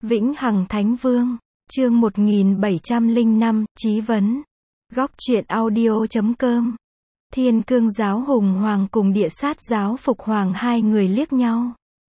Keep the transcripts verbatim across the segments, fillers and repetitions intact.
Vĩnh Hằng Thánh Vương, chương một nghìn bảy trăm lẻ năm, Chí vấn. Góc truyện audio chấm com. Thiên Cương giáo Hùng Hoàng cùng Địa Sát giáo Phục Hoàng hai người liếc nhau.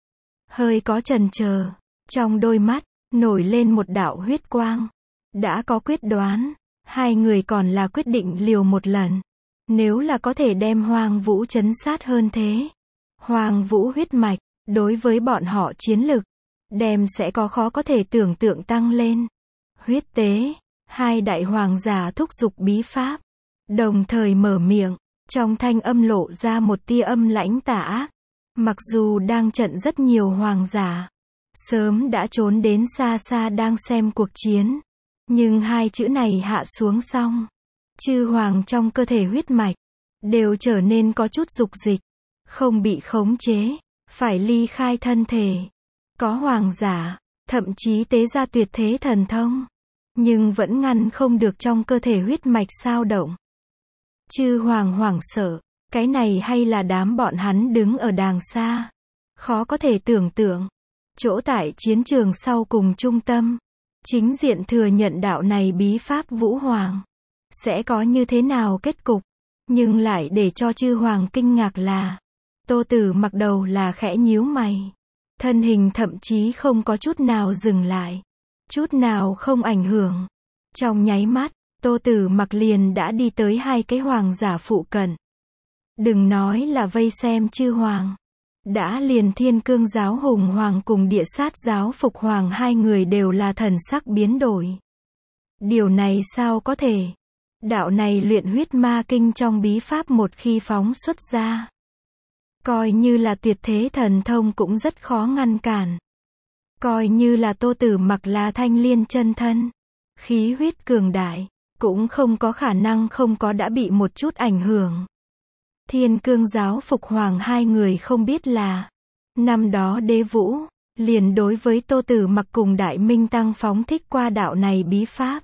Hơi có chần chờ, trong đôi mắt, nổi lên một đạo huyết quang. Đã có quyết đoán, hai người còn là quyết định liều một lần. Nếu là có thể đem Hoàng Vũ trấn sát hơn thế. Hoàng Vũ huyết mạch, đối với bọn họ chiến lực, đem sẽ có khó có thể tưởng tượng tăng lên. Huyết tế, hai đại hoàng giả thúc giục bí pháp, đồng thời mở miệng, trong thanh âm lộ ra một tia âm lãnh tà ác. Mặc dù đang trận rất nhiều hoàng giả, sớm đã trốn đến xa xa đang xem cuộc chiến, nhưng hai chữ này hạ xuống xong, chư hoàng trong cơ thể huyết mạch, đều trở nên có chút dục dịch, không bị khống chế, phải ly khai thân thể. Có hoàng giả, thậm chí tế ra tuyệt thế thần thông, nhưng vẫn ngăn không được trong cơ thể huyết mạch xao động. Chư hoàng hoảng sợ, cái này hay là đám bọn hắn đứng ở đàng xa. Khó có thể tưởng tượng, chỗ tại chiến trường sau cùng trung tâm, chính diện thừa nhận đạo này bí pháp Vũ Hoàng, sẽ có như thế nào kết cục. Nhưng lại để cho chư hoàng kinh ngạc là, Tô Tử Mặc đầu là khẽ nhíu mày. Thân hình thậm chí không có chút nào dừng lại, chút nào không ảnh hưởng. Trong nháy mắt, Tô Tử Mặc liền đã đi tới hai cái hoàng giả phụ cận. Đừng nói là vây xem chư hoàng, đã liền Thiên Cương giáo Hùng Hoàng cùng Địa Sát giáo Phục Hoàng hai người đều là thần sắc biến đổi. Điều này sao có thể? Đạo này luyện huyết ma kinh trong bí pháp một khi phóng xuất ra, coi như là tuyệt thế thần thông cũng rất khó ngăn cản. Coi như là Tô Tử Mặc là thanh liên chân thân, khí huyết cường đại, cũng không có khả năng không có đã bị một chút ảnh hưởng. Thiên Cương giáo Phục Hoàng hai người không biết là, năm đó Đế Vũ, liền đối với Tô Tử Mặc cùng Đại Minh Tăng phóng thích qua đạo này bí pháp.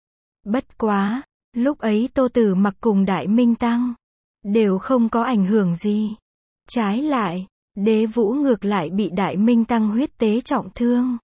Bất quá, lúc ấy Tô Tử Mặc cùng Đại Minh Tăng, đều không có ảnh hưởng gì. Trái lại, Đế Vũ ngược lại bị Đại Minh Tăng huyết tế trọng thương.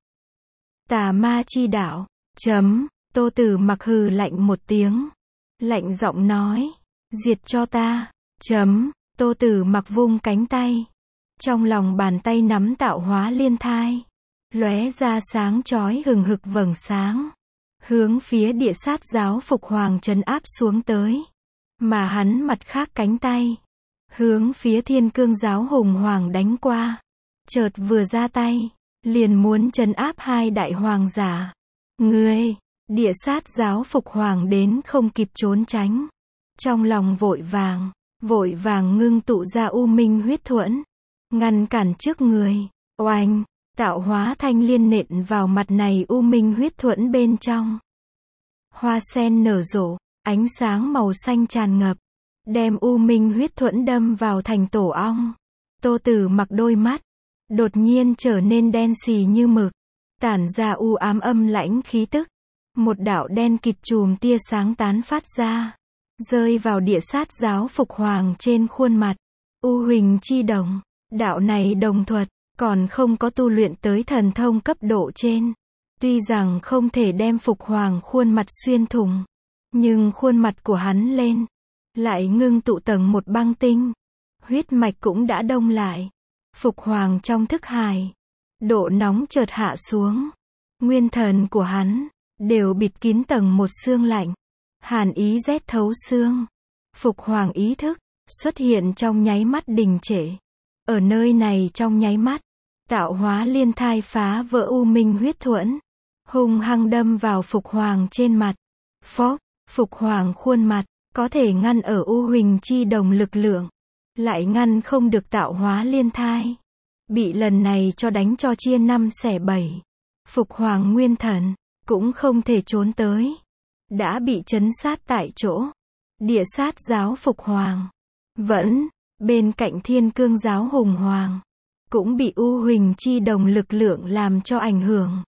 Tà ma chi đạo, chấm, Tô Tử Mặc hừ lạnh một tiếng, lạnh giọng nói, diệt cho ta, chấm, Tô Tử Mặc vung cánh tay, trong lòng bàn tay nắm tạo hóa liên thai, lóe ra sáng chói hừng hực vầng sáng, hướng phía Địa Sát giáo Phục Hoàng trấn áp xuống tới, mà hắn mặt khác cánh tay, hướng phía Thiên Cương giáo Hùng Hoàng đánh qua. Chợt vừa ra tay, liền muốn trấn áp hai đại hoàng giả. Ngươi, Địa Sát giáo Phục Hoàng đến không kịp trốn tránh. Trong lòng vội vàng, vội vàng ngưng tụ ra U Minh huyết thuẫn, ngăn cản trước người. Oanh, tạo hóa thanh liên nện vào mặt này U Minh huyết thuẫn bên trong. Hoa sen nở rộ, ánh sáng màu xanh tràn ngập, đem U Minh huyết thuẫn đâm vào thành tổ ong. Tô Tử Mặc đôi mắt, đột nhiên trở nên đen xì như mực, tản ra u ám âm lãnh khí tức. Một đạo đen kịt chùm tia sáng tán phát ra, rơi vào Địa Sát giáo Phục Hoàng trên khuôn mặt. U Huỳnh chi đồng, đạo này đồng thuật, còn không có tu luyện tới thần thông cấp độ trên. Tuy rằng không thể đem Phục Hoàng khuôn mặt xuyên thủng, nhưng khuôn mặt của hắn lên, lại ngưng tụ tầng một băng tinh. Huyết mạch cũng đã đông lại. Phục Hoàng trong thức hải, độ nóng chợt hạ xuống. Nguyên thần của hắn, đều bịt kín tầng một xương lạnh. Hàn ý rét thấu xương. Phục Hoàng ý thức, xuất hiện trong nháy mắt đình trệ. Ở nơi này trong nháy mắt, tạo hóa liên thai phá vỡ U Minh huyết thuẫn, hung hăng đâm vào Phục Hoàng trên mặt. Phốc, Phục Hoàng khuôn mặt, có thể ngăn ở U Huỳnh chi đồng lực lượng, lại ngăn không được tạo hóa liên thai. Bị lần này cho đánh cho chia năm xẻ bảy. Phục Hoàng nguyên thần, cũng không thể trốn tới. Đã bị trấn sát tại chỗ. Địa Sát giáo Phục Hoàng, vẫn, bên cạnh Thiên Cương giáo Hùng Hoàng, cũng bị U Huỳnh chi đồng lực lượng làm cho ảnh hưởng.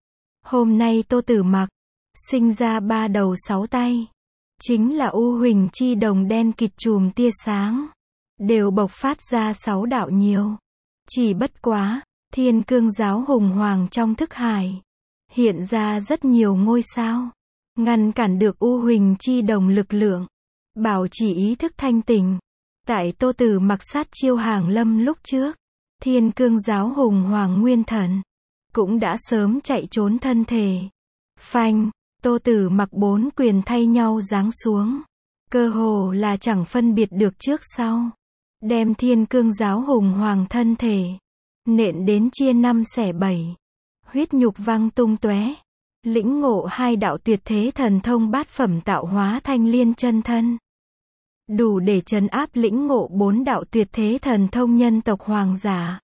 Hôm nay Tô Tử Mặc, sinh ra ba đầu sáu tay. Chính là U Huỳnh chi đồng đen kịt chùm tia sáng, đều bộc phát ra sáu đạo nhiều. Chỉ bất quá, Thiên Cương giáo Hùng Hoàng trong thức hải, hiện ra rất nhiều ngôi sao, ngăn cản được U Huỳnh Chi Đồng lực lượng, bảo trì ý thức thanh tỉnh. Tại Tô Tử Mặc sát chiêu Hàng Lâm lúc trước, Thiên Cương Giáo Hùng Hoàng Nguyên Thần cũng đã sớm chạy trốn thân thể. Phanh, Tô Tử Mặc bốn quyền thay nhau giáng xuống, cơ hồ là chẳng phân biệt được trước sau, đem Thiên Cương Giáo Hùng Hoàng thân thể nện đến chia năm xẻ bảy, huyết nhục văng tung tóe. Lĩnh ngộ hai đạo tuyệt thế thần thông bát phẩm tạo hóa thanh liên chân thân, đủ để trấn áp lĩnh ngộ bốn đạo tuyệt thế thần thông nhân tộc hoàng giả.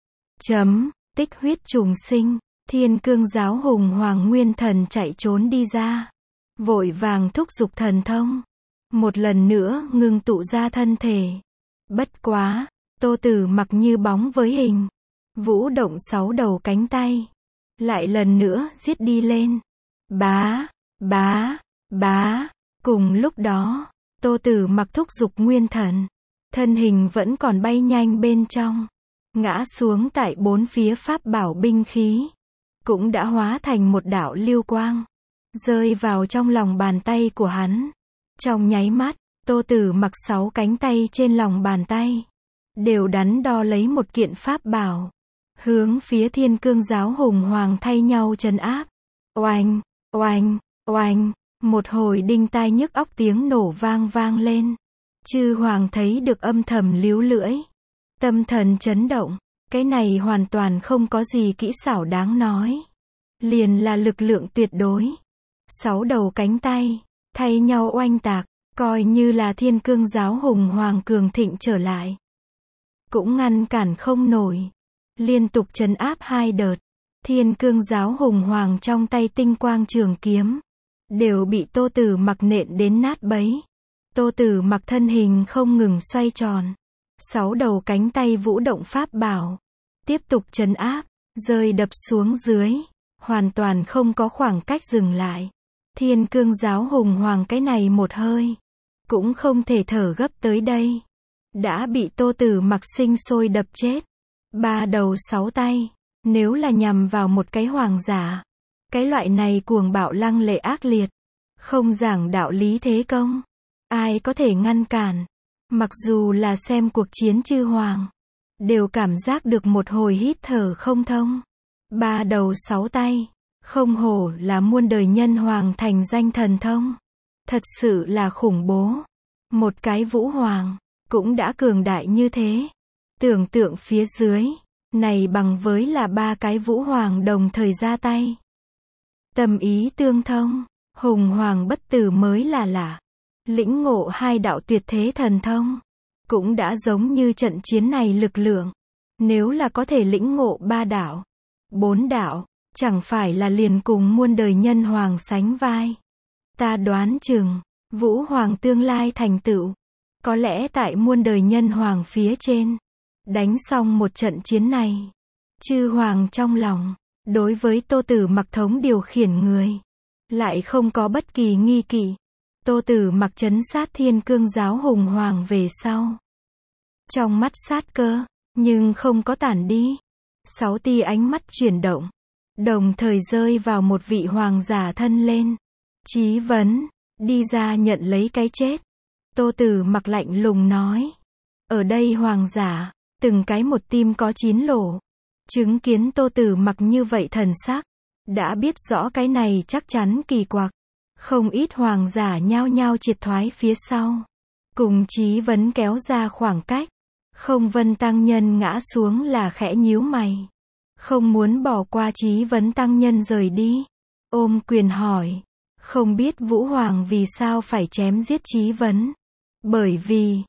Chấm, tích huyết trùng sinh, Thiên Cương Giáo Hùng Hoàng Nguyên Thần chạy trốn đi ra, vội vàng thúc giục thần thông, một lần nữa ngưng tụ ra thân thể. Bất quá, Tô Tử Mặc như bóng với hình, vũ động sáu đầu cánh tay, lại lần nữa giết đi lên. Bá, bá, bá, cùng lúc đó, Tô Tử Mặc thúc giục nguyên thần, thân hình vẫn còn bay nhanh bên trong, ngã xuống tại bốn phía pháp bảo binh khí, cũng đã hóa thành một đạo lưu quang, rơi vào trong lòng bàn tay của hắn. Trong nháy mắt, Tô Tử Mặc sáu cánh tay trên lòng bàn tay đều đắn đo lấy một kiện pháp bảo, hướng phía Thiên Cương Giáo Hùng Hoàng thay nhau trấn áp. Oanh, oanh, oanh, một hồi đinh tai nhức óc tiếng nổ vang vang lên. Chư hoàng thấy được âm thầm líu lưỡi, tâm thần chấn động, cái này hoàn toàn không có gì kỹ xảo đáng nói, liền là lực lượng tuyệt đối. Sáu đầu cánh tay thay nhau oanh tạc, coi như là Thiên Cương Giáo Hùng Hoàng cường thịnh trở lại, cũng ngăn cản không nổi. Liên tục trấn áp hai đợt, Thiên Cương Giáo Hùng Hoàng trong tay tinh quang trường kiếm đều bị Tô Tử Mặc nện đến nát bấy. Tô Tử Mặc thân hình không ngừng xoay tròn, sáu đầu cánh tay vũ động pháp bảo, tiếp tục trấn áp, rơi đập xuống dưới, hoàn toàn không có khoảng cách dừng lại. Thiên Cương Giáo Hùng Hoàng cái này một hơi cũng không thể thở gấp tới đây, đã bị Tô Tử Mặc sinh sôi đập chết. Ba đầu sáu tay, nếu là nhằm vào một cái hoàng giả, cái loại này cuồng bạo lăng lệ ác liệt, không giảng đạo lý thế công, ai có thể ngăn cản. Mặc dù là xem cuộc chiến chư hoàng, đều cảm giác được một hồi hít thở không thông. Ba đầu sáu tay, không hổ là muôn đời nhân hoàng thành danh thần thông, thật sự là khủng bố. Một cái vũ hoàng cũng đã cường đại như thế, tưởng tượng phía dưới này bằng với là ba cái vũ hoàng đồng thời ra tay, tâm ý tương thông, hùng hoàng bất tử mới là lạ. Lĩnh ngộ hai đạo tuyệt thế thần thông, cũng đã giống như trận chiến này lực lượng. Nếu là có thể lĩnh ngộ ba đạo, bốn đạo, chẳng phải là liền cùng muôn đời nhân hoàng sánh vai. Ta đoán chừng, vũ hoàng tương lai thành tựu, có lẽ tại muôn đời nhân hoàng phía trên. Đánh xong một trận chiến này, chư hoàng trong lòng, đối với Tô Tử Mặc thống điều khiển người, lại không có bất kỳ nghi kỵ. Tô Tử Mặc trấn sát Thiên Cương Giáo Hùng Hoàng về sau, trong mắt sát cơ, nhưng không có tản đi. Sáu tia ánh mắt chuyển động, đồng thời rơi vào một vị hoàng giả thân lên. Chí Vấn, đi ra nhận lấy cái chết. Tô Tử Mặc lạnh lùng nói. Ở đây hoàng giả, từng cái một tim có chín lỗ. Chứng kiến Tô Tử Mặc như vậy thần sắc, đã biết rõ cái này chắc chắn kỳ quặc. Không ít hoàng giả nhao nhao triệt thoái phía sau, cùng Chí Vấn kéo ra khoảng cách. Không Vân tăng nhân ngã xuống là khẽ nhíu mày, không muốn bỏ qua Chí Vấn tăng nhân rời đi, ôm quyền hỏi, không biết Vũ Hoàng vì sao phải chém giết Chí Vấn. Bởi vì,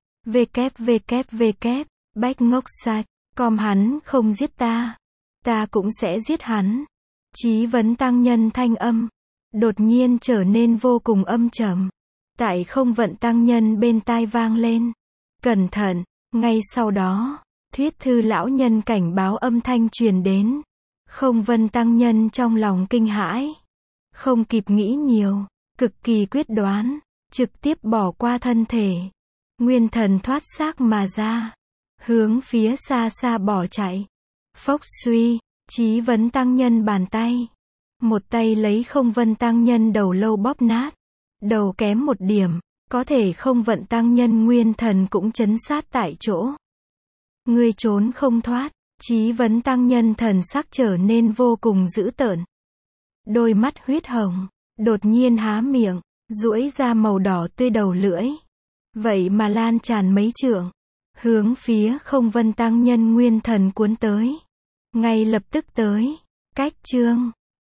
www, bách ngốc sạch, com hắn không giết ta, ta cũng sẽ giết hắn. Chí Vấn tăng nhân thanh âm đột nhiên trở nên vô cùng âm trầm, tại Không Vận tăng nhân bên tai vang lên. Cẩn thận, ngay sau đó, Thuyết Thư lão nhân cảnh báo âm thanh truyền đến. Không Vân tăng nhân trong lòng kinh hãi, không kịp nghĩ nhiều, cực kỳ quyết đoán, trực tiếp bỏ qua thân thể, nguyên thần thoát xác mà ra, hướng phía xa xa bỏ chạy. Phốc suy, Chí Vấn tăng nhân bàn tay, Một tay lấy Không Vân tăng nhân đầu lâu bóp nát. Đầu kém một điểm, có thể Không Vận tăng nhân nguyên thần cũng chấn sát tại chỗ. Ngươi trốn không thoát. Chí Vấn tăng nhân thần sắc trở nên vô cùng dữ tợn. Đôi mắt huyết hồng, đột nhiên há miệng, duỗi ra màu đỏ tươi đầu lưỡi. Vậy mà lan tràn mấy trượng, hướng phía Không Vân tăng nhân nguyên thần cuốn tới. Ngay lập tức tới. Cách chương